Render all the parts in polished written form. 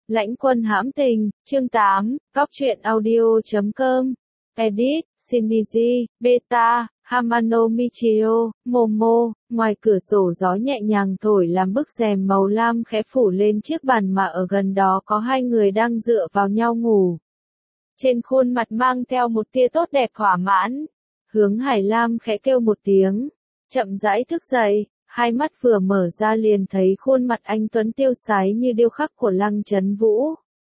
Lãnh Quân hãm tình, chương 8, Góc truyện audio.com, Edit, Shinichi, Beta, Hamano Michio, Momo, ngoài cửa sổ gió nhẹ nhàng thổi làm bức rèm màu lam khẽ phủ lên chiếc bàn mà ở gần đó có hai người đang dựa vào nhau ngủ. Trên khuôn mặt mang theo một tia tốt đẹp thỏa mãn. Hướng Hải Lam khẽ kêu một tiếng, chậm rãi thức dậy, hai mắt vừa mở ra liền thấy khuôn mặt anh tuấn tiêu sái như điêu khắc của Lăng Chấn Vũ.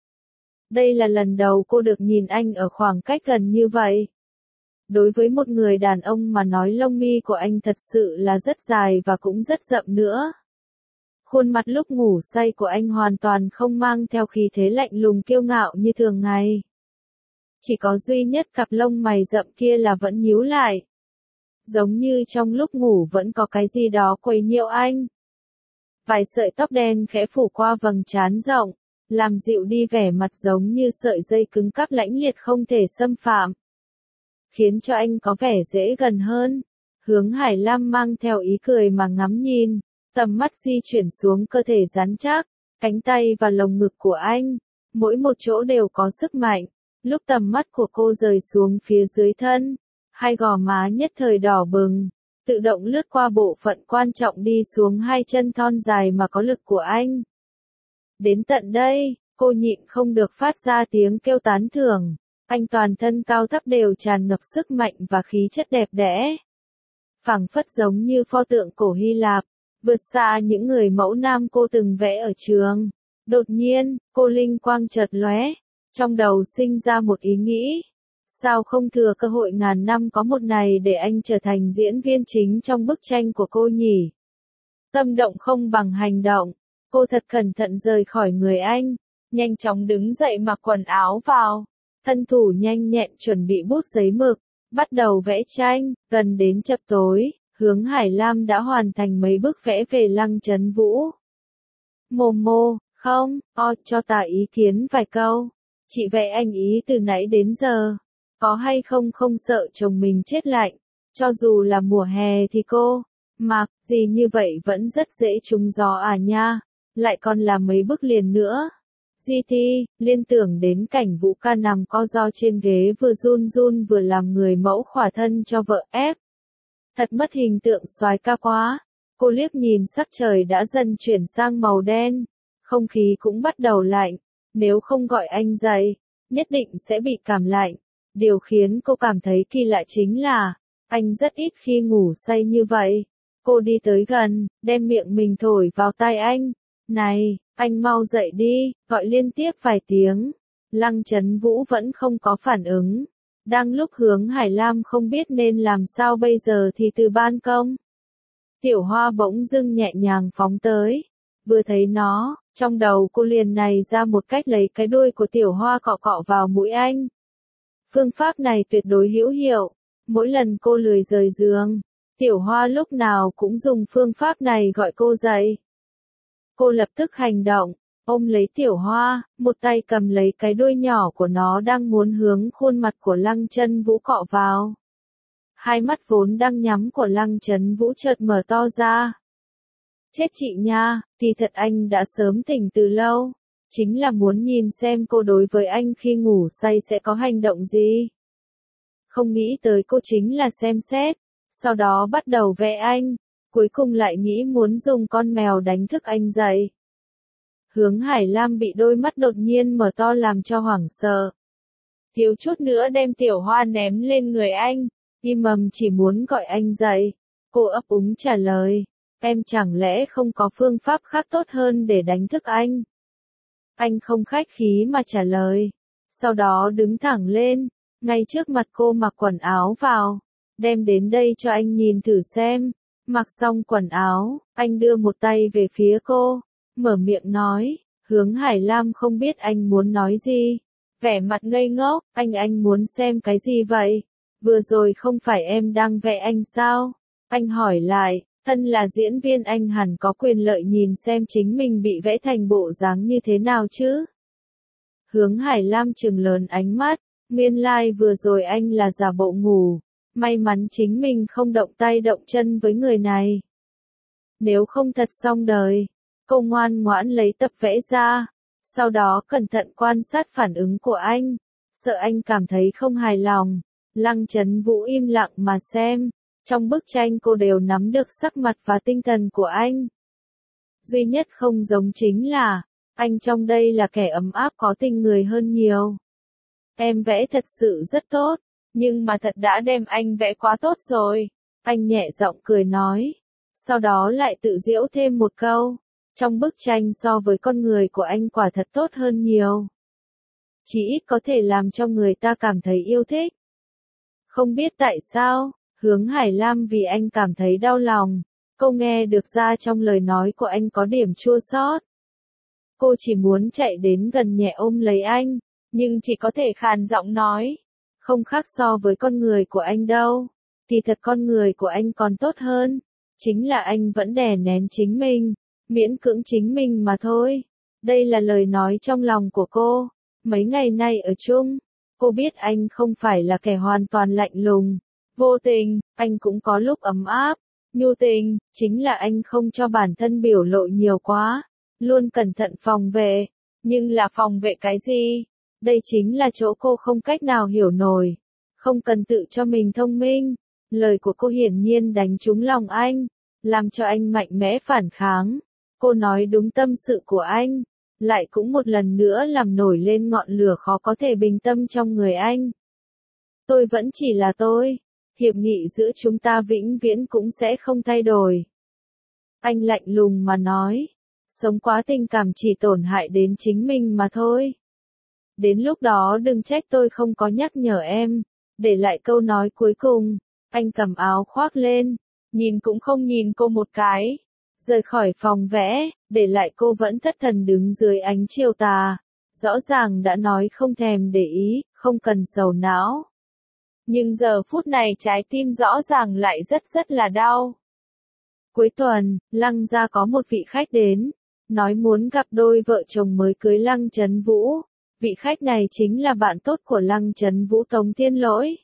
Đây là lần đầu cô được nhìn anh ở khoảng cách gần như vậy. Đối với một người đàn ông mà nói lông mi của anh thật sự là rất dài và cũng rất rậm nữa. Khuôn mặt lúc ngủ say của anh hoàn toàn không mang theo khí thế lạnh lùng kiêu ngạo như thường ngày. Chỉ có duy nhất cặp lông mày rậm kia là vẫn nhíu lại. Giống như trong lúc ngủ vẫn có cái gì đó quấy nhiễu anh. Vài sợi tóc đen khẽ phủ qua vầng trán rộng, làm dịu đi vẻ mặt giống như sợi dây cứng cáp lãnh liệt không thể xâm phạm. Khiến cho anh có vẻ dễ gần hơn. Hướng Hải Lam mang theo ý cười mà ngắm nhìn, tầm mắt di chuyển xuống cơ thể rắn chắc, cánh tay và lồng ngực của anh. Mỗi một chỗ đều có sức mạnh. Lúc tầm mắt của cô rời xuống phía dưới thân, hai gò má nhất thời đỏ bừng, tự động lướt qua bộ phận quan trọng đi xuống hai chân thon dài mà có lực của anh. Đến tận đây, cô nhịn không được phát ra tiếng kêu tán thưởng. Anh toàn thân cao thấp đều tràn ngập sức mạnh và khí chất đẹp đẽ. Phảng phất giống như pho tượng cổ Hy Lạp, vượt xa những người mẫu nam cô từng vẽ ở trường. Đột nhiên, cô linh quang chợt lóe, trong đầu sinh ra một ý nghĩ. Sao không thừa cơ hội ngàn năm có một này để anh trở thành diễn viên chính trong bức tranh của cô nhỉ? Tâm động không bằng hành động. Cô thật cẩn thận rời khỏi người anh, nhanh chóng đứng dậy mặc quần áo vào. Thân thủ nhanh nhẹn chuẩn bị bút giấy mực, bắt đầu vẽ tranh. Gần đến chập tối, Hướng Hải Lam đã hoàn thành mấy bức vẽ về Lăng Chấn Vũ. Momo, không, cho ta ý kiến vài câu. Chị vẽ anh ý từ nãy đến giờ. Có hay không không sợ chồng mình chết lạnh. Cho dù là mùa hè thì cô, mặc gì như vậy vẫn rất dễ trúng gió à nha. Lại còn là mấy bức liền nữa. GT, liên tưởng đến cảnh Vũ Ca nằm co ro trên ghế vừa run run vừa làm người mẫu khỏa thân cho vợ ép. Thật mất hình tượng soái ca quá. Cô liếc nhìn sắc trời đã dần chuyển sang màu đen. Không khí cũng bắt đầu lạnh. Nếu không gọi anh dậy, nhất định sẽ bị cảm lạnh. Điều khiến cô cảm thấy kỳ lạ chính là, anh rất ít khi ngủ say như vậy. Cô đi tới gần, đem miệng mình thổi vào tai anh. Này, anh mau dậy đi, gọi liên tiếp vài tiếng. Lăng Chấn Vũ vẫn không có phản ứng. Đang lúc Hướng Hải Lam không biết nên làm sao bây giờ thì từ ban công, Tiểu Hoa bỗng dưng nhẹ nhàng phóng tới. Vừa thấy nó, trong đầu cô liền này ra một cách lấy cái đuôi của Tiểu Hoa cọ cọ vào mũi anh. Phương pháp này tuyệt đối hữu hiệu. Mỗi lần cô lười rời giường, Tiểu Hoa lúc nào cũng dùng phương pháp này gọi cô dậy. Cô lập tức hành động, ôm lấy Tiểu Hoa, một tay cầm lấy cái đuôi nhỏ của nó đang muốn hướng khuôn mặt của Lăng Chấn Vũ cọ vào. Hai mắt vốn đang nhắm của Lăng Chấn Vũ chợt mở to ra. Chết chị nha, kỳ thật anh đã sớm tỉnh từ lâu. Chính là muốn nhìn xem cô đối với anh khi ngủ say sẽ có hành động gì. Không nghĩ tới cô chính là xem xét, sau đó bắt đầu vẽ anh, cuối cùng lại nghĩ muốn dùng con mèo đánh thức anh dậy. Hướng Hải Lam bị đôi mắt đột nhiên mở to làm cho hoảng sợ. Thiếu chút nữa đem Tiểu Hoa ném lên người anh, im mầm chỉ muốn gọi anh dậy. Cô ấp úng trả lời, em chẳng lẽ không có phương pháp khác tốt hơn để đánh thức anh? Anh không khách khí mà trả lời. Sau đó đứng thẳng lên, ngay trước mặt cô mặc quần áo vào. Đem đến đây cho anh nhìn thử xem. Mặc xong quần áo, anh đưa một tay về phía cô. Mở miệng nói, Hướng Hải Lam không biết anh muốn nói gì. Vẻ mặt ngây ngốc, anh muốn xem cái gì vậy? Vừa rồi không phải em đang vẽ anh sao? Anh hỏi lại. Thân là diễn viên anh hẳn có quyền lợi nhìn xem chính mình bị vẽ thành bộ dáng như thế nào chứ. Hướng Hải Lam trừng lớn ánh mắt, nguyên lai vừa rồi anh là giả bộ ngủ, may mắn chính mình không động tay động chân với người này. Nếu không thật xong đời, cô ngoan ngoãn lấy tập vẽ ra, Sau đó cẩn thận quan sát phản ứng của anh, sợ anh cảm thấy không hài lòng. Lăng Chấn Vũ im lặng mà xem, trong bức tranh cô đều nắm được sắc mặt và tinh thần của anh. Duy nhất không giống chính là, anh trong đây là kẻ ấm áp có tình người hơn nhiều. Em vẽ thật sự rất tốt, nhưng mà thật đã đem anh vẽ quá tốt rồi. Anh nhẹ giọng cười nói, sau đó lại tự giễu thêm một câu. Trong bức tranh so với con người của anh quả thật tốt hơn nhiều. Chỉ ít có thể làm cho người ta cảm thấy yêu thích. Không biết tại sao, Hướng Hải Lam vì anh cảm thấy đau lòng. Cô nghe được ra trong lời nói của anh có điểm chua xót. Cô chỉ muốn chạy đến gần nhẹ ôm lấy anh, nhưng chỉ có thể khàn giọng nói. Không khác so với con người của anh đâu. Thì thật con người của anh còn tốt hơn. Chính là anh vẫn đè nén chính mình, miễn cưỡng chính mình mà thôi. Đây là lời nói trong lòng của cô. Mấy ngày nay ở chung, cô biết anh không phải là kẻ hoàn toàn lạnh lùng, vô tình, anh cũng có lúc ấm áp, nhu tình, chính là anh không cho bản thân biểu lộ nhiều quá, luôn cẩn thận phòng vệ. Nhưng là phòng vệ cái gì? Đây chính là chỗ cô không cách nào hiểu nổi. Không cần tự cho mình thông minh. Lời của cô hiển nhiên đánh trúng lòng anh, làm cho anh mạnh mẽ phản kháng. Cô nói đúng tâm sự của anh, lại cũng một lần nữa làm nổi lên ngọn lửa khó có thể bình tâm trong người anh. Tôi vẫn chỉ là tôi, hiệp nghị giữa chúng ta vĩnh viễn cũng sẽ không thay đổi. Anh lạnh lùng mà nói, sống quá tình cảm chỉ tổn hại đến chính mình mà thôi. Đến lúc đó đừng trách tôi không có nhắc nhở em. Để lại câu nói cuối cùng, anh cầm áo khoác lên, nhìn cũng không nhìn cô một cái. Rời khỏi phòng vẽ, để lại cô vẫn thất thần đứng dưới ánh chiều tà. Rõ ràng đã nói không thèm để ý, không cần sầu não. Nhưng giờ phút này trái tim rõ ràng lại rất là đau. Cuối tuần, Lăng gia có một vị khách đến, nói muốn gặp đôi vợ chồng mới cưới Lăng Chấn Vũ. Vị khách này chính là bạn tốt của Lăng Chấn Vũ, Tống Thiên Lỗi.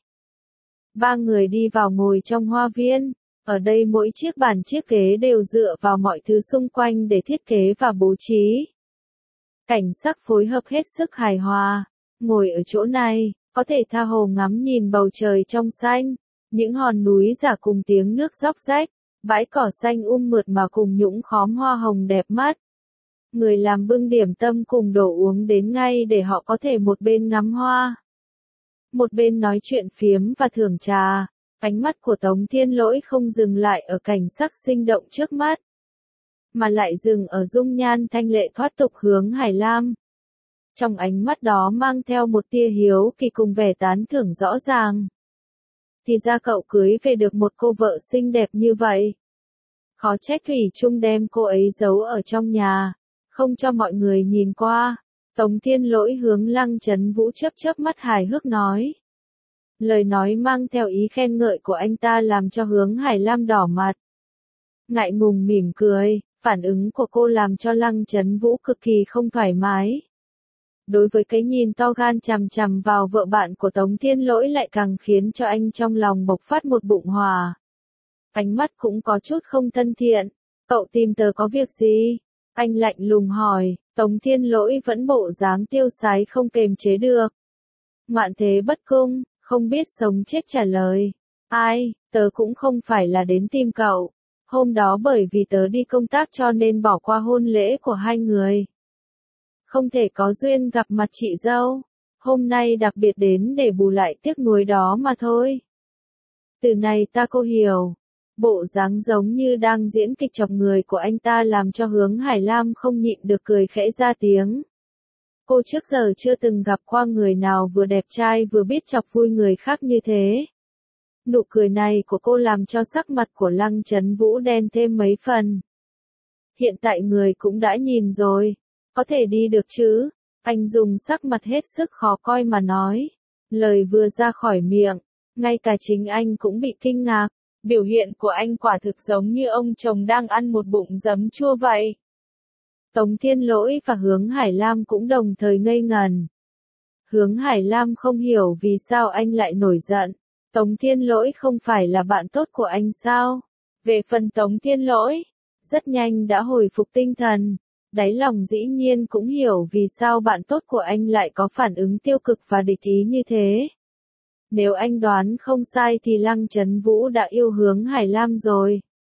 Ba người đi vào ngồi trong hoa viên. Ở đây mỗi chiếc bàn chiếc ghế đều dựa vào mọi thứ xung quanh để thiết kế và bố trí. Cảnh sắc phối hợp hết sức hài hòa. Ngồi ở chỗ này, có thể tha hồ ngắm nhìn bầu trời trong xanh, những hòn núi rả cùng tiếng nước róc rách, bãi cỏ xanh mượt mà cùng những khóm hoa hồng đẹp mắt. Người làm bưng điểm tâm cùng đồ uống đến ngay để họ có thể một bên ngắm hoa, một bên nói chuyện phiếm và thưởng trà. Ánh mắt của Tống Thiên Lỗi không dừng lại ở cảnh sắc sinh động trước mắt, mà lại dừng ở dung nhan thanh lệ thoát tục Hướng Hải Lam. Trong ánh mắt đó mang theo một tia hiếu kỳ cùng vẻ tán thưởng rõ ràng. Thì ra cậu cưới về được một cô vợ xinh đẹp như vậy. Khó trách thủy chung đem cô ấy giấu ở trong nhà, không cho mọi người nhìn qua. Tống Thiên Lỗi hướng Lăng Chấn Vũ chớp mắt hài hước nói. Lời nói mang theo ý khen ngợi của anh ta làm cho Hướng Hải Lam đỏ mặt. Ngại ngùng mỉm cười, phản ứng của cô làm cho Lăng Chấn Vũ cực kỳ không thoải mái. Đối với cái nhìn to gan chằm chằm vào vợ bạn của Tống Thiên Lỗi lại càng khiến cho anh trong lòng bộc phát một bụng hỏa. Ánh mắt cũng có chút không thân thiện. Cậu tìm tớ có việc gì? Anh lạnh lùng hỏi. Tống Thiên Lỗi vẫn bộ dáng tiêu sái không kềm chế được. Ngoạn thế bất cung, không biết sống chết trả lời. Ai, tớ cũng không phải là đến tìm cậu. Hôm đó bởi vì tớ đi công tác cho nên bỏ qua hôn lễ của hai người. Không thể có duyên gặp mặt chị dâu. Hôm nay đặc biệt đến để bù lại tiếc nuối đó mà thôi. Từ này ta cô hiểu. Bộ dáng giống như đang diễn kịch chọc người của anh ta làm cho Hướng Hải Lam không nhịn được cười khẽ ra tiếng. Cô trước giờ chưa từng gặp qua người nào vừa đẹp trai vừa biết chọc vui người khác như thế. Nụ cười này của cô làm cho sắc mặt của Lăng Chấn Vũ đen thêm mấy phần. Hiện tại người cũng đã nhìn rồi, có thể đi được chứ? Anh dùng sắc mặt hết sức khó coi mà nói. Lời vừa ra khỏi miệng, ngay cả chính anh cũng bị kinh ngạc. Biểu hiện của anh quả thực giống như ông chồng đang ăn một bụng giấm chua vậy. Tống Thiên Lỗi và Hướng Hải Lam cũng đồng thời ngây ngần. Hướng Hải Lam không hiểu vì sao anh lại nổi giận. Tống Thiên Lỗi không phải là bạn tốt của anh sao? Về phần Tống Thiên Lỗi, rất nhanh đã hồi phục tinh thần. Đáy lòng dĩ nhiên cũng hiểu vì sao bạn tốt của anh lại có phản ứng tiêu cực và địch ý như thế. Nếu anh đoán không sai thì Lăng Chấn Vũ đã yêu Hướng Hải Lam rồi.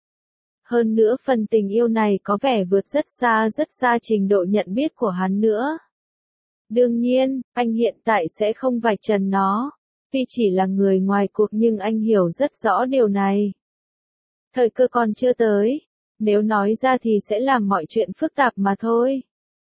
Hơn nữa phần tình yêu này có vẻ vượt rất xa trình độ nhận biết của hắn nữa. Đương nhiên, anh hiện tại sẽ không vạch trần nó. Tuy chỉ là người ngoài cuộc nhưng anh hiểu rất rõ điều này. Thời cơ còn chưa tới. Nếu nói ra thì sẽ làm mọi chuyện phức tạp mà thôi.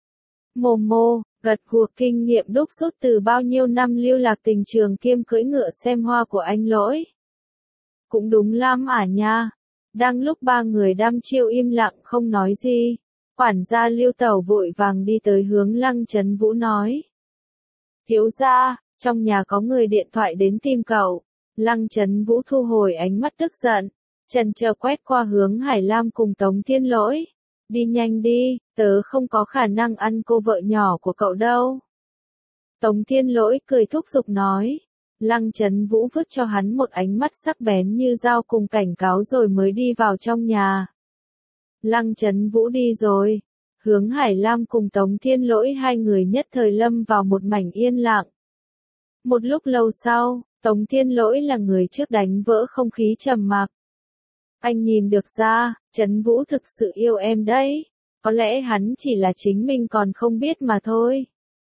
Momo, gật gù kinh nghiệm đúc rút từ bao nhiêu năm lưu lạc tình trường kiêm cưỡi ngựa xem hoa của anh Lỗi. Cũng đúng lắm nha. Đang lúc ba người đăm chiêu im lặng không nói gì, quản gia Lưu Tẩu vội vàng đi tới hướng Lăng Chấn Vũ nói. Thiếu gia, trong nhà có người điện thoại đến tìm cậu. Lăng Chấn Vũ thu hồi ánh mắt tức giận, chần chờ quét qua hướng Hải Lam cùng Tống Thiên Lỗi. Đi nhanh đi, tớ không có khả năng ăn cô vợ nhỏ của cậu đâu. Tống Thiên Lỗi cười thúc giục nói. Lăng Chấn Vũ vứt cho hắn một ánh mắt sắc bén như dao cùng cảnh cáo rồi mới đi vào trong nhà. Lăng Chấn Vũ đi rồi. Hướng Hải Lam cùng Tống Thiên Lỗi hai người nhất thời lâm vào một mảnh yên lặng. Một lúc lâu sau, Tống Thiên Lỗi là người trước đánh vỡ không khí trầm mặc. Anh nhìn được ra, Chấn Vũ thực sự yêu em đấy. Có lẽ hắn chỉ là chính mình còn không biết mà thôi.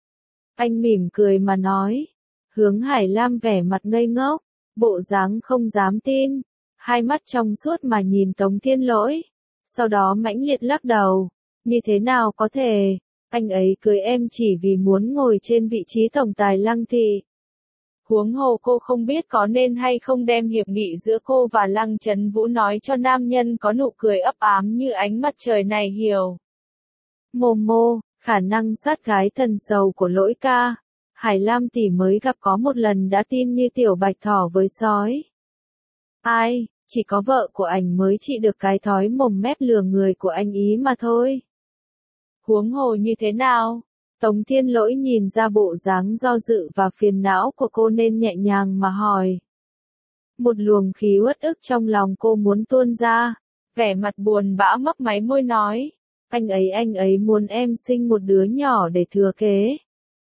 Anh mỉm cười mà nói. Hướng Hải Lam vẻ mặt ngây ngốc, bộ dáng không dám tin, hai mắt trong suốt mà nhìn Tống Thiên Lỗi. Sau đó mãnh liệt lắc đầu. Như thế nào có thể, anh ấy cưới em chỉ vì muốn ngồi trên vị trí tổng tài Lăng thị. Huống hồ cô không biết có nên hay không đem hiệp nghị giữa cô và Lăng Chấn Vũ nói cho nam nhân có nụ cười ấp ám như ánh mặt trời này hiểu. Momo, khả năng sát gái thần sầu của Lỗi ca. Hải Lam tỷ mới gặp có một lần đã tin như tiểu bạch thỏ với sói. Ai, chỉ có vợ của anh mới trị được cái thói mồm mép lừa người của anh ý mà thôi. Huống hồ như thế nào? Tống Thiên Lỗi nhìn ra bộ dáng do dự và phiền não của cô nên nhẹ nhàng mà hỏi. Một luồng khí uất ức trong lòng cô muốn tuôn ra, vẻ mặt buồn bã mấp máy môi nói. Anh ấy muốn em sinh một đứa nhỏ để thừa kế.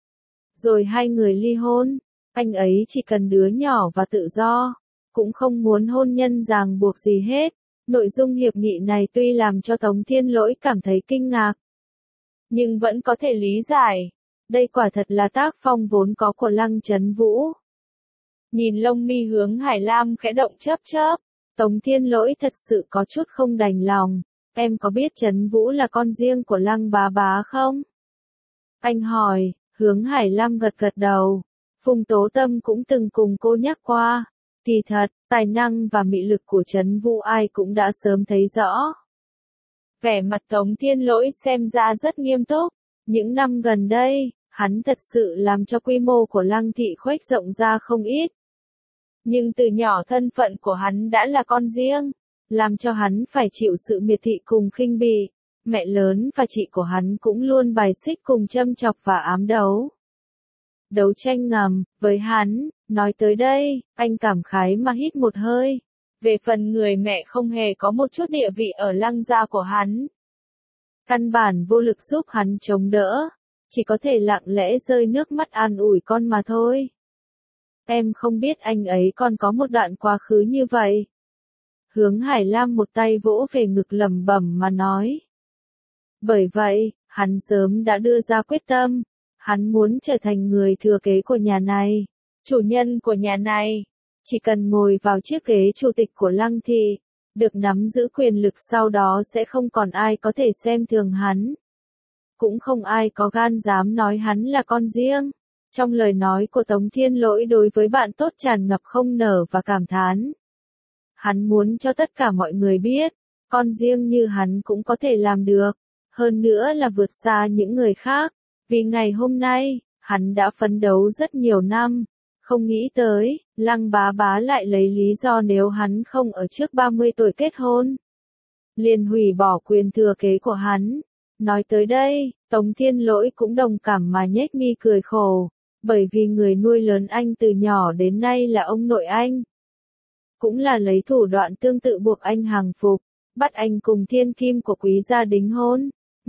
Rồi hai người ly hôn, anh ấy chỉ cần đứa nhỏ và tự do, cũng không muốn hôn nhân ràng buộc gì hết. Nội dung hiệp nghị này tuy làm cho Tống Thiên Lỗi cảm thấy kinh ngạc, nhưng vẫn có thể lý giải. Đây quả thật là tác phong vốn có của Lăng Chấn Vũ. Nhìn lông mi hướng Hải Lam khẽ động chớp chớp, Tống Thiên Lỗi thật sự có chút không đành lòng. Em có biết Chấn Vũ là con riêng của Lăng bá bá không? Anh hỏi. Hướng Hải Lam gật gật đầu. Phùng Tố Tâm cũng từng cùng cô nhắc qua. Kỳ thật, tài năng và mị lực của Chấn Vũ ai cũng đã sớm thấy rõ. Vẻ mặt Tống Thiên Lỗi xem ra rất nghiêm túc. Những năm gần đây, hắn thật sự làm cho quy mô của Lăng thị khuếch rộng ra không ít. Nhưng từ nhỏ thân phận của hắn đã là con riêng, làm cho hắn phải chịu sự miệt thị cùng khinh bỉ. Mẹ lớn và chị của hắn cũng luôn bài xích cùng châm chọc và ám đấu. Đấu tranh ngầm, với hắn, nói tới đây, anh cảm khái mà hít một hơi. Về phần người mẹ không hề có một chút địa vị ở Lăng gia của hắn. Căn bản vô lực giúp hắn chống đỡ, chỉ có thể lặng lẽ rơi nước mắt an ủi con mà thôi. Em không biết anh ấy còn có một đoạn quá khứ như vậy. Hướng Hải Lam một tay vỗ về ngực lẩm bẩm mà nói. Bởi vậy, hắn sớm đã đưa ra quyết tâm, hắn muốn trở thành người thừa kế của nhà này, chủ nhân của nhà này. Chỉ cần ngồi vào chiếc ghế chủ tịch của Lăng thị, được nắm giữ quyền lực sau đó sẽ không còn ai có thể xem thường hắn. Cũng không ai có gan dám nói hắn là con riêng. Trong lời nói của Tống Thiên Lỗi đối với bạn tốt tràn ngập không nở và cảm thán. Hắn muốn cho tất cả mọi người biết, con riêng như hắn cũng có thể làm được. Hơn nữa là vượt xa những người khác, vì ngày hôm nay, hắn đã phấn đấu rất nhiều năm, không nghĩ tới, Lăng bá bá lại lấy lý do nếu hắn không ở trước 30 tuổi kết hôn, liền hủy bỏ quyền thừa kế của hắn. Nói tới đây, Tống Thiên Lỗi cũng đồng cảm mà nhếch mi cười khổ, bởi vì người nuôi lớn anh từ nhỏ đến nay là ông nội anh. Cũng là lấy thủ đoạn tương tự buộc anh hàng phục, bắt anh cùng thiên kim của quý gia đính hôn.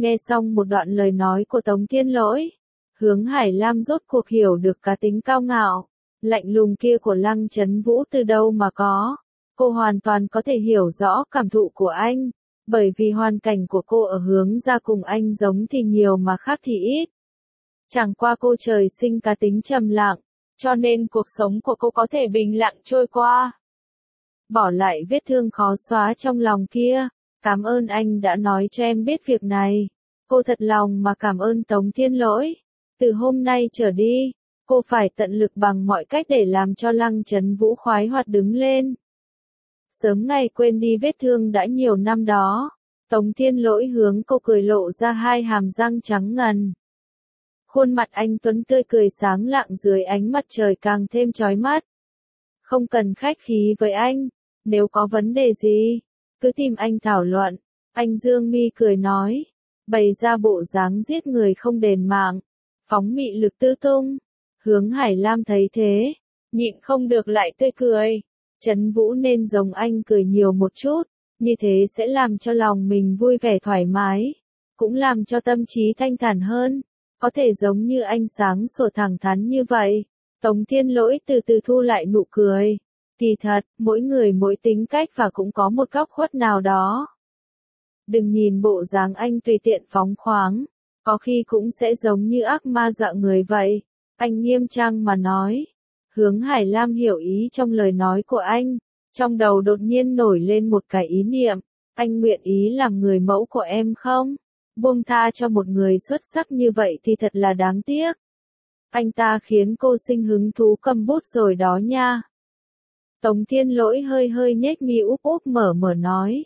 Nghe xong một đoạn lời nói của Tống Thiên Lỗi, Hướng Hải Lam rốt cuộc hiểu được cá tính cao ngạo, lạnh lùng kia của Lăng Chấn Vũ từ đâu mà có. Cô hoàn toàn có thể hiểu rõ cảm thụ của anh, bởi vì hoàn cảnh của cô ở Hướng gia cùng anh giống thì nhiều mà khác thì ít. Chẳng qua cô trời sinh cá tính trầm lặng, cho nên cuộc sống của cô có thể bình lặng trôi qua. Bỏ lại vết thương khó xóa trong lòng kia, cảm ơn anh đã nói cho em biết việc này. Cô thật lòng mà cảm ơn Tống Thiên Lỗi. Từ hôm nay trở đi, cô phải tận lực bằng mọi cách để làm cho Lăng Chấn Vũ khoái hoạt đứng lên. Sớm ngày quên đi vết thương đã nhiều năm đó, Tống Thiên Lỗi hướng cô cười lộ ra hai hàm răng trắng ngần. Khuôn mặt anh tuấn tươi cười sáng lạng dưới ánh mặt trời càng thêm chói mắt. Không cần khách khí với anh, nếu có vấn đề gì, cứ tìm anh thảo luận. Anh dương mi cười nói, bày ra bộ dáng giết người không đền mạng, phóng mị lực tư tung. Hướng Hải Lam thấy thế, nhịn không được lại tươi cười. Chấn Vũ nên giống anh cười nhiều một chút, như thế sẽ làm cho lòng mình vui vẻ thoải mái, cũng làm cho tâm trí thanh thản hơn, có thể giống như anh sáng sủa thẳng thắn như vậy. Tống Thiên Lỗi từ từ thu lại nụ cười. Kỳ thật, mỗi người mỗi tính cách và cũng có một góc khuất nào đó. Đừng nhìn bộ dáng anh tùy tiện phóng khoáng, có khi cũng sẽ giống như ác ma dọa người vậy. Anh nghiêm trang mà nói. Hướng Hải Lam hiểu ý trong lời nói của anh, trong đầu đột nhiên nổi lên một cái ý niệm, anh nguyện ý làm người mẫu của em không? Buông tha cho một người xuất sắc như vậy thì thật là đáng tiếc. Anh ta khiến cô sinh hứng thú cầm bút rồi đó nha. Tống Thiên Lỗi hơi hơi nhếch mi úp úp mở mở nói.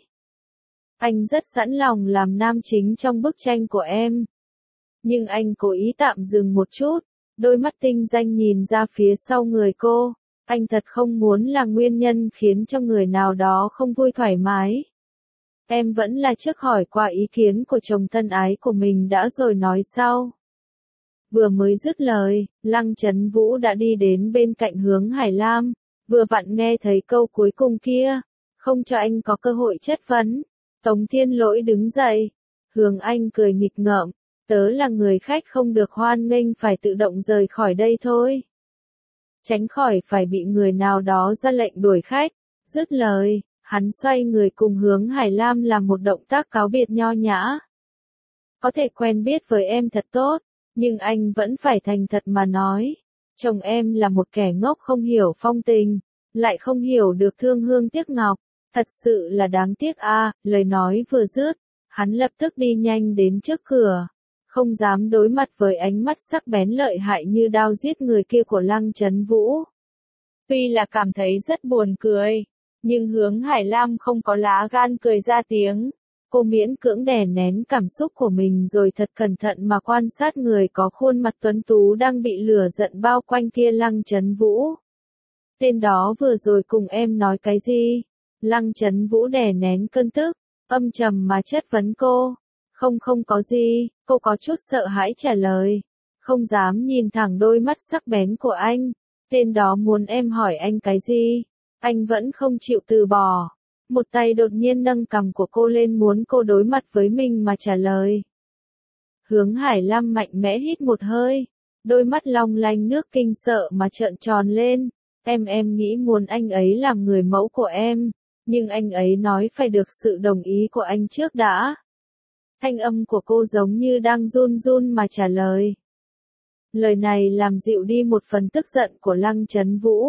Anh rất sẵn lòng làm nam chính trong bức tranh của em. Nhưng anh cố ý tạm dừng một chút, đôi mắt tinh danh nhìn ra phía sau người cô. Anh thật không muốn là nguyên nhân khiến cho người nào đó không vui thoải mái. Em vẫn là trước hỏi qua ý kiến của chồng thân ái của mình đã rồi nói sau. Vừa mới dứt lời, Lăng Chấn Vũ đã đi đến bên cạnh Hướng Hải Lam, vừa vặn nghe thấy câu cuối cùng kia, không cho anh có cơ hội chất vấn. Tống Thiên Lỗi đứng dậy, Hướng Anh cười nghịch ngợm, tớ là người khách không được hoan nghênh phải tự động rời khỏi đây thôi. Tránh khỏi phải bị người nào đó ra lệnh đuổi khách. Dứt lời, hắn xoay người cùng Hướng Hải Lam làm một động tác cáo biệt nho nhã. Có thể quen biết với em thật tốt, nhưng anh vẫn phải thành thật mà nói. Chồng em là một kẻ ngốc không hiểu phong tình, lại không hiểu được thương hương tiếc ngọc. Thật sự là đáng tiếc a. Lời nói vừa dứt, hắn lập tức đi nhanh đến trước cửa. Không dám đối mặt với ánh mắt sắc bén lợi hại như đao giết người kia của Lăng Chấn Vũ. Tuy là cảm thấy rất buồn cười, nhưng Hướng Hải Lam không có lá gan cười ra tiếng. Cô miễn cưỡng đè nén cảm xúc của mình rồi thật cẩn thận mà quan sát người có khuôn mặt tuấn tú đang bị lửa giận bao quanh kia. Lăng Chấn Vũ. Tên đó vừa rồi cùng em nói cái gì? Lăng Chấn Vũ đè nén cơn tức, âm trầm mà chất vấn cô. Không có gì, cô có chút sợ hãi trả lời. Không dám nhìn thẳng đôi mắt sắc bén của anh. Tên đó muốn em hỏi anh cái gì? Anh vẫn không chịu từ bỏ. Một tay đột nhiên nâng cằm của cô lên muốn cô đối mặt với mình mà trả lời. Hướng Hải Lam mạnh mẽ hít một hơi. Đôi mắt long lanh nước kinh sợ mà trợn tròn lên. Em nghĩ muốn anh ấy làm người mẫu của em. Nhưng anh ấy nói phải được sự đồng ý của anh trước đã. Thanh âm của cô giống như đang run run mà trả lời. Lời này làm dịu đi một phần tức giận của Lăng Chấn Vũ.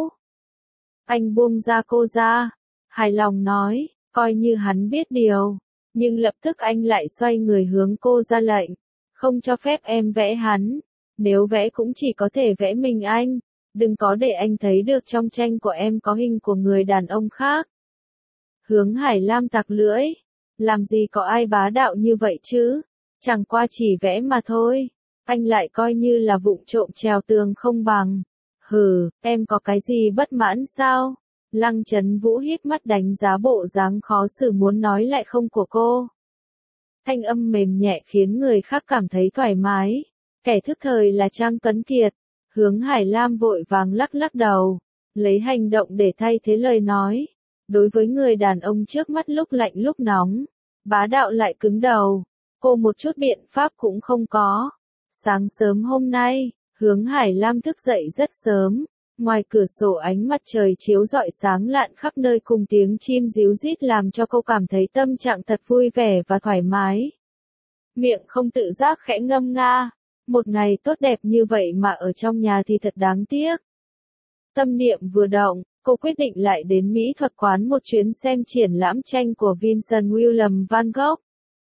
Anh buông ra cô ra, hài lòng nói, coi như hắn biết điều. Nhưng lập tức anh lại xoay người hướng cô ra lệnh. Không cho phép em vẽ hắn. Nếu vẽ cũng chỉ có thể vẽ mình anh. Đừng có để anh thấy được trong tranh của em có hình của người đàn ông khác. Hướng Hải Lam tặc lưỡi. Làm gì có ai bá đạo như vậy chứ? Chẳng qua chỉ vẽ mà thôi. Anh lại coi như là vụng trộm trèo tường không bằng. Hừ, em có cái gì bất mãn sao? Lăng Chấn Vũ híp mắt đánh giá bộ dáng khó xử muốn nói lại không của cô. Thanh âm mềm nhẹ khiến người khác cảm thấy thoải mái. Kẻ thức thời là Trang Tuấn Kiệt. Hướng Hải Lam vội vàng lắc lắc đầu. Lấy hành động để thay thế lời nói. Đối với người đàn ông trước mắt lúc lạnh lúc nóng, bá đạo lại cứng đầu. Cô một chút biện pháp cũng không có. Sáng sớm hôm nay, Hướng Hải Lam thức dậy rất sớm. Ngoài cửa sổ ánh mặt trời chiếu rọi sáng lạn khắp nơi cùng tiếng chim ríu rít làm cho cô cảm thấy tâm trạng thật vui vẻ và thoải mái. Miệng không tự giác khẽ ngâm nga. Một ngày tốt đẹp như vậy mà ở trong nhà thì thật đáng tiếc. Tâm niệm vừa động, cô quyết định lại đến mỹ thuật quán một chuyến xem triển lãm tranh của Vincent William Van Gogh.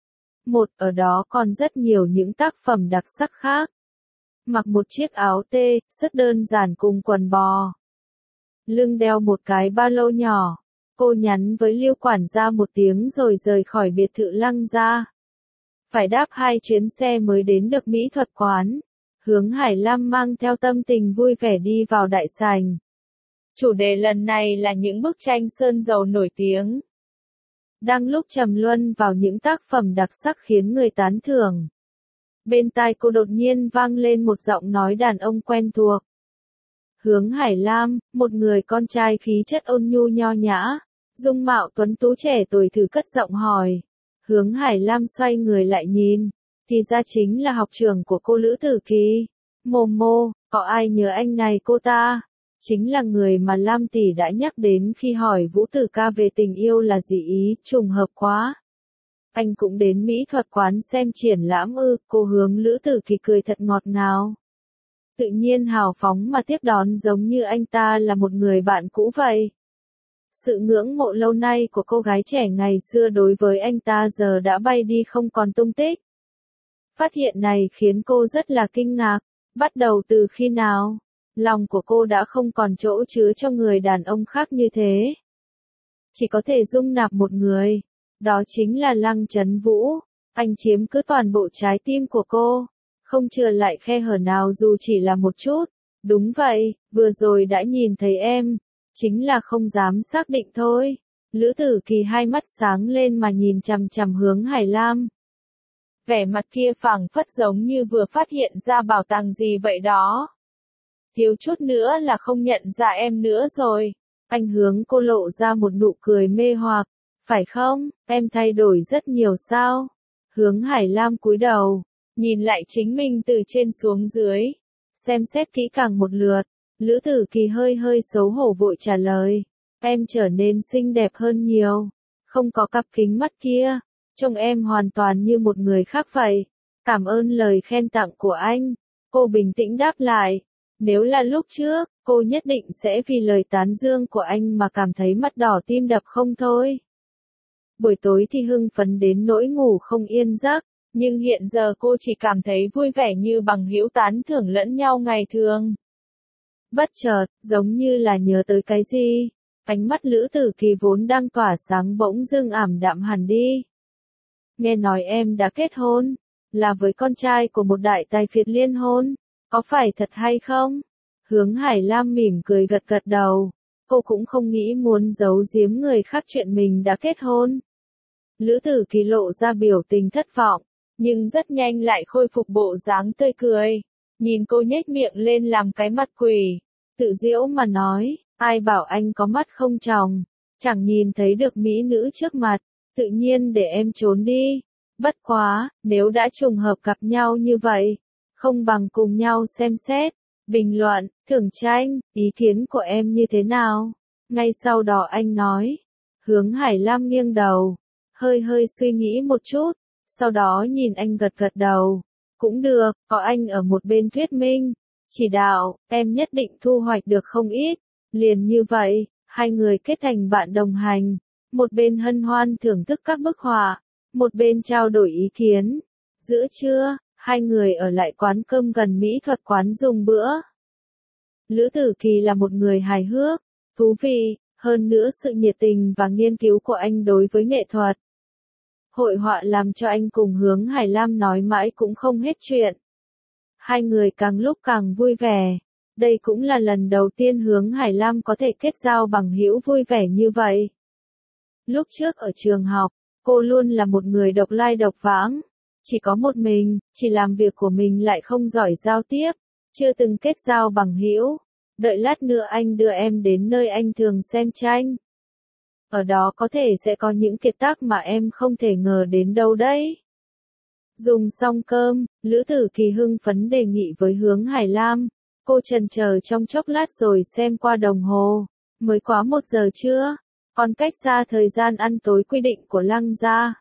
Ở đó còn rất nhiều những tác phẩm đặc sắc khác. Mặc một chiếc áo tê, rất đơn giản cùng quần bò. Lưng đeo một cái ba lô nhỏ. Cô nhắn với Lưu quản gia một tiếng rồi rời khỏi biệt thự Lăng Gia. Phải đáp 2 chuyến xe mới đến được mỹ thuật quán. Hướng Hải Lam mang theo tâm tình vui vẻ đi vào đại sảnh. Chủ đề lần này là những bức tranh sơn dầu nổi tiếng. Đang lúc trầm luân vào những tác phẩm đặc sắc khiến người tán thưởng. Bên tai cô đột nhiên vang lên một giọng nói đàn ông quen thuộc. Hướng Hải Lam, một người con trai khí chất ôn nhu nho nhã, dung mạo tuấn tú trẻ tuổi thử cất giọng hỏi. Hướng Hải Lam xoay người lại nhìn, thì ra chính là học trưởng của cô Lữ Tử Kỳ. Momo, có ai nhớ anh này cô ta? Chính là người mà Lam tỷ đã nhắc đến khi hỏi Vũ Tử Ca về tình yêu là gì ý, trùng hợp quá. Anh cũng đến mỹ thuật quán xem triển lãm ư, cô Hướng Lữ Tử Kỳ cười thật ngọt ngào. Tự nhiên hào phóng mà tiếp đón giống như anh ta là một người bạn cũ vậy. Sự ngưỡng mộ lâu nay của cô gái trẻ ngày xưa đối với anh ta giờ đã bay đi không còn tung tích. Phát hiện này khiến cô rất là kinh ngạc. Bắt đầu từ khi nào? Lòng của cô đã không còn chỗ chứa cho người đàn ông khác như thế. Chỉ có thể dung nạp một người. Đó chính là Lăng Chấn Vũ. Anh chiếm cứ toàn bộ trái tim của cô. Không chừa lại khe hở nào dù chỉ là một chút. Đúng vậy, vừa rồi đã nhìn thấy em. Chính là không dám xác định thôi. Lữ Tử Kỳ hai mắt sáng lên mà nhìn chằm chằm Hướng Hải Lam. Vẻ mặt kia phảng phất giống như vừa phát hiện ra bảo tàng gì vậy đó. Thiếu chút nữa là không nhận ra em nữa rồi. Anh hướng cô lộ ra một nụ cười mê hoặc. Phải không, em thay đổi rất nhiều sao? Hướng Hải Lam cúi đầu, nhìn lại chính mình từ trên xuống dưới. Xem xét kỹ càng một lượt, Lữ Tử Kỳ hơi hơi xấu hổ vội trả lời. Em trở nên xinh đẹp hơn nhiều. Không có cặp kính mắt kia. Trông em hoàn toàn như một người khác vậy. Cảm ơn lời khen tặng của anh. Cô bình tĩnh đáp lại. Nếu là lúc trước, cô nhất định sẽ vì lời tán dương của anh mà cảm thấy mắt đỏ tim đập không thôi. Buổi tối thì hưng phấn đến nỗi ngủ không yên giấc, nhưng hiện giờ cô chỉ cảm thấy vui vẻ như bằng hữu tán thưởng lẫn nhau ngày thường. Bất chợt, giống như là nhớ tới cái gì, ánh mắt Lữ Tử Kỳ vốn đang tỏa sáng bỗng dưng ảm đạm hẳn đi. Nghe nói em đã kết hôn, là với con trai của một đại tài phiệt liên hôn, có phải thật hay không? Hướng Hải Lam mỉm cười gật gật đầu, cô cũng không nghĩ muốn giấu giếm người khác chuyện mình đã kết hôn. Lữ Tử Kỳ lộ ra biểu tình thất vọng, nhưng rất nhanh lại khôi phục bộ dáng tươi cười. Nhìn cô nhếch miệng lên làm cái mặt quỷ, tự giễu mà nói, ai bảo anh có mắt không tròng, chẳng nhìn thấy được mỹ nữ trước mặt, tự nhiên để em trốn đi. Bất quá, nếu đã trùng hợp gặp nhau như vậy, không bằng cùng nhau xem xét, bình luận, thưởng tranh, ý kiến của em như thế nào? Ngay sau đó anh nói, Hướng Hải Lam nghiêng đầu, hơi hơi suy nghĩ một chút, sau đó nhìn anh gật gật đầu. Cũng được, có anh ở một bên thuyết minh, chỉ đạo, em nhất định thu hoạch được không ít. Liền như vậy, hai người kết thành bạn đồng hành, một bên hân hoan thưởng thức các bức họa, một bên trao đổi ý kiến. Giữa trưa, hai người ở lại quán cơm gần mỹ thuật quán dùng bữa. Lữ Tử Kỳ là một người hài hước, thú vị, hơn nữa sự nhiệt tình và nghiên cứu của anh đối với nghệ thuật. Hội họa làm cho anh cùng Hướng Hải Lam nói mãi cũng không hết chuyện. Hai người càng lúc càng vui vẻ. Đây cũng là lần đầu tiên Hướng Hải Lam có thể kết giao bằng hữu vui vẻ như vậy. Lúc trước ở trường học, cô luôn là một người độc lai độc vãng. Chỉ có một mình, chỉ làm việc của mình lại không giỏi giao tiếp, chưa từng kết giao bằng hữu. Đợi lát nữa anh đưa em đến nơi anh thường xem tranh. Ở đó có thể sẽ có những kiệt tác mà em không thể ngờ đến đâu đấy. Dùng xong cơm, Lữ Tử Kỳ hưng phấn đề nghị với Hướng Hải Lam. Cô chần chờ trong chốc lát rồi xem qua đồng hồ. Mới quá 1 giờ trưa, còn cách xa thời gian ăn tối quy định của Lăng gia.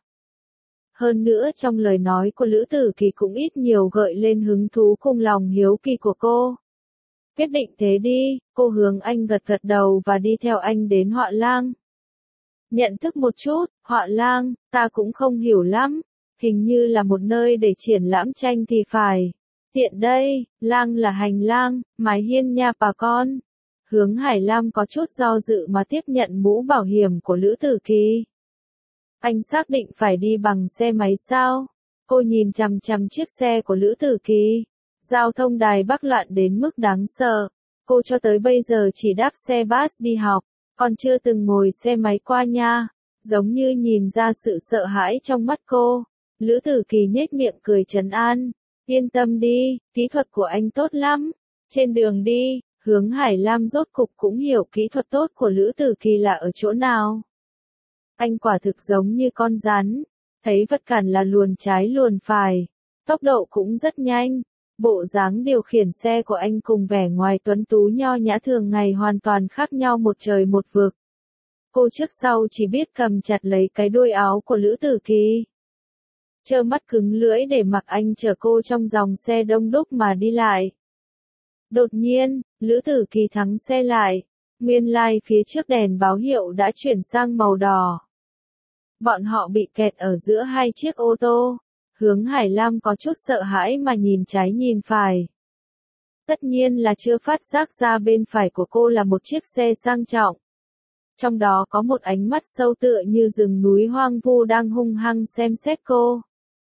Hơn nữa trong lời nói của Lữ Tử Kỳ cũng ít nhiều gợi lên hứng thú cùng lòng hiếu kỳ của cô. Quyết định thế đi, cô hướng anh gật gật đầu và đi theo anh đến Họa Lang. Nhận thức một chút, Họa Lang, ta cũng không hiểu lắm, hình như là một nơi để triển lãm tranh thì phải. Tiện đây, lang là hành lang, mái hiên nhà bà con. Hướng Hải Lam có chút do dự mà tiếp nhận mũ bảo hiểm của Lữ Tử Kỳ. Anh xác định phải đi bằng xe máy sao? Cô nhìn chằm chằm chiếc xe của Lữ Tử Kỳ. Giao thông Đài Bắc loạn đến mức đáng sợ. Cô cho tới bây giờ chỉ đáp xe bus đi học, còn chưa từng ngồi xe máy qua nha. Giống như nhìn ra sự sợ hãi trong mắt cô. Lữ Tử Kỳ nhếch miệng cười trấn an. Yên tâm đi, kỹ thuật của anh tốt lắm. Trên đường đi, Hướng Hải Lam rốt cục cũng hiểu kỹ thuật tốt của Lữ Tử Kỳ là ở chỗ nào. Anh quả thực giống như con rắn, thấy vật cản là luồn trái luồn phải, tốc độ cũng rất nhanh. Bộ dáng điều khiển xe của anh cùng vẻ ngoài tuấn tú nho nhã thường ngày hoàn toàn khác nhau một trời một vực. Cô trước sau chỉ biết cầm chặt lấy cái đuôi áo của Lữ Tử Kỳ. Trơ mắt cứng lưỡi để mặc anh chở cô trong dòng xe đông đúc mà đi lại. Đột nhiên, Lữ Tử Kỳ thắng xe lại. Nguyên lai phía trước đèn báo hiệu đã chuyển sang màu đỏ. Bọn họ bị kẹt ở giữa hai chiếc ô tô. Hướng Hải Lam có chút sợ hãi mà nhìn trái nhìn phải. Tất nhiên là chưa phát giác ra bên phải của cô là một chiếc xe sang trọng. Trong đó có một ánh mắt sâu tựa như rừng núi hoang vu đang hung hăng xem xét cô.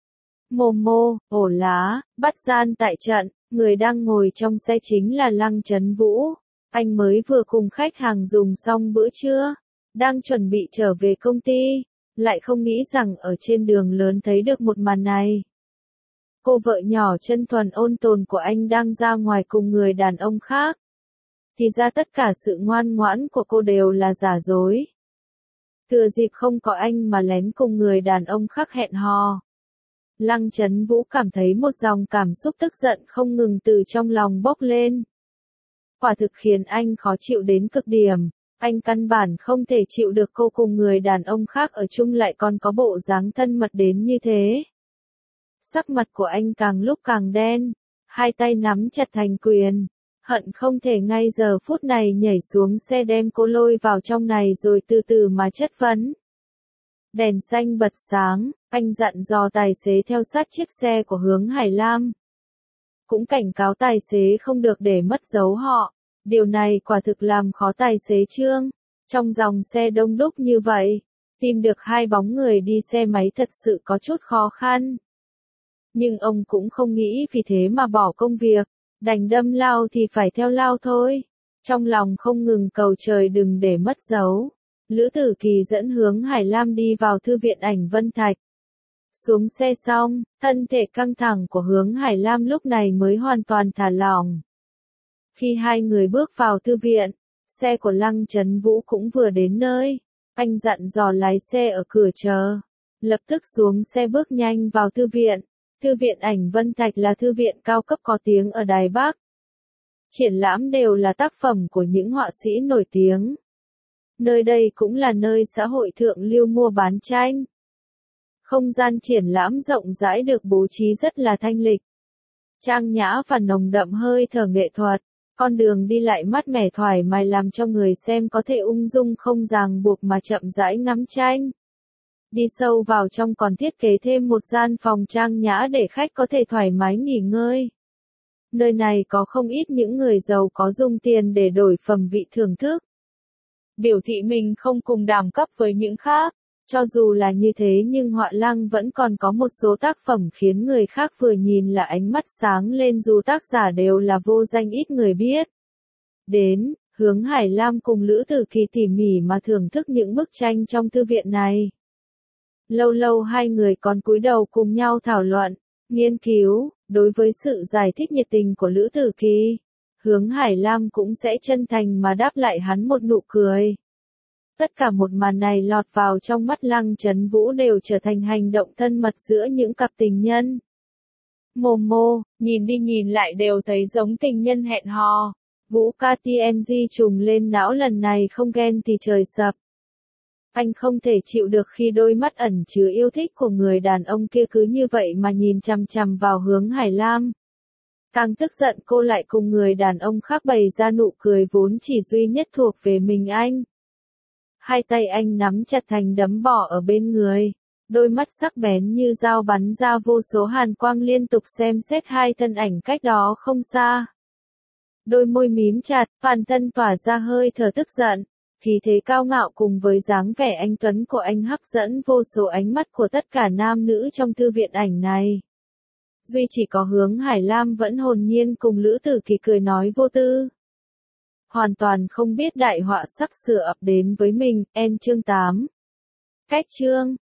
Momo, ổ lá, bắt gian tại trận, người đang ngồi trong xe chính là Lăng Chấn Vũ. Anh mới vừa cùng khách hàng dùng xong bữa trưa, đang chuẩn bị trở về công ty, lại không nghĩ rằng ở trên đường lớn thấy được một màn này. Cô vợ nhỏ chân thuần ôn tồn của anh đang ra ngoài cùng người đàn ông khác. Thì ra tất cả sự ngoan ngoãn của cô đều là giả dối. Thừa dịp không có anh mà lén cùng người đàn ông khác hẹn hò. Lăng Chấn Vũ cảm thấy một dòng cảm xúc tức giận không ngừng từ trong lòng bốc lên. Quả thực khiến anh khó chịu đến cực điểm, anh căn bản không thể chịu được cô cùng người đàn ông khác ở chung lại còn có bộ dáng thân mật đến như thế. Sắc mặt của anh càng lúc càng đen, hai tay nắm chặt thành quyền, hận không thể ngay giờ phút này nhảy xuống xe đem cô lôi vào trong này rồi từ từ mà chất vấn. Đèn xanh bật sáng, anh dặn dò tài xế theo sát chiếc xe của Hướng Hải Lam. Cũng cảnh cáo tài xế không được để mất dấu họ. Điều này quả thực làm khó tài xế Trương. Trong dòng xe đông đúc như vậy, tìm được hai bóng người đi xe máy thật sự có chút khó khăn. Nhưng ông cũng không nghĩ vì thế mà bỏ công việc, đành đâm lao thì phải theo lao thôi. Trong lòng không ngừng cầu trời đừng để mất dấu. Lữ Tử Kỳ dẫn Hướng Hải Lam đi vào thư viện Ảnh Vân Thạch. Xuống xe xong, thân thể căng thẳng của Hướng Hải Lam lúc này mới hoàn toàn thả lỏng. Khi hai người bước vào thư viện, xe của Lăng Chấn Vũ cũng vừa đến nơi. Anh dặn dò lái xe ở cửa chờ. Lập tức xuống xe bước nhanh vào thư viện. Thư viện Ảnh Vân Thạch là thư viện cao cấp có tiếng ở Đài Bắc. Triển lãm đều là tác phẩm của những họa sĩ nổi tiếng. Nơi đây cũng là nơi xã hội thượng lưu mua bán tranh. Không gian triển lãm rộng rãi được bố trí rất là thanh lịch. Trang nhã và nồng đậm hơi thở nghệ thuật. Con đường đi lại mát mẻ thoải mái làm cho người xem có thể ung dung không ràng buộc mà chậm rãi ngắm tranh. Đi sâu vào trong còn thiết kế thêm một gian phòng trang nhã để khách có thể thoải mái nghỉ ngơi. Nơi này có không ít những người giàu có dùng tiền để đổi phẩm vị thưởng thức. Biểu thị mình không cùng đẳng cấp với những khác. Cho dù là như thế nhưng Họa Lăng vẫn còn có một số tác phẩm khiến người khác vừa nhìn là ánh mắt sáng lên dù tác giả đều là vô danh ít người biết. Đến, Hướng Hải Lam cùng Lữ Tử Kỳ tỉ mỉ mà thưởng thức những bức tranh trong thư viện này. Lâu lâu hai người còn cúi đầu cùng nhau thảo luận, nghiên cứu, đối với sự giải thích nhiệt tình của Lữ Tử Kỳ. Hướng Hải Lam cũng sẽ chân thành mà đáp lại hắn một nụ cười. Tất cả một màn này lọt vào trong mắt Lăng Chấn Vũ đều trở thành hành động thân mật giữa những cặp tình nhân. Momo, nhìn đi nhìn lại đều thấy giống tình nhân hẹn hò. Vũ KTMG trùng lên não lần này không ghen thì trời sập. Anh không thể chịu được khi đôi mắt ẩn chứa yêu thích của người đàn ông kia cứ như vậy mà nhìn chằm chằm vào hướng Hải Lam. Càng tức giận cô lại cùng người đàn ông khác bày ra nụ cười vốn chỉ duy nhất thuộc về mình anh. Hai tay anh nắm chặt thành đấm bỏ ở bên người. Đôi mắt sắc bén như dao bắn ra vô số hàn quang liên tục xem xét hai thân ảnh cách đó không xa. Đôi môi mím chặt, toàn thân tỏa ra hơi thở tức giận. Khí thế cao ngạo cùng với dáng vẻ anh tuấn của anh hấp dẫn vô số ánh mắt của tất cả nam nữ trong thư viện ảnh này. Duy chỉ có hướng Hải Lam vẫn hồn nhiên cùng Lữ Tử Kỳ cười nói vô tư. Hoàn toàn không biết đại họa sắp sửa ập đến với mình, chương 8. Cách chương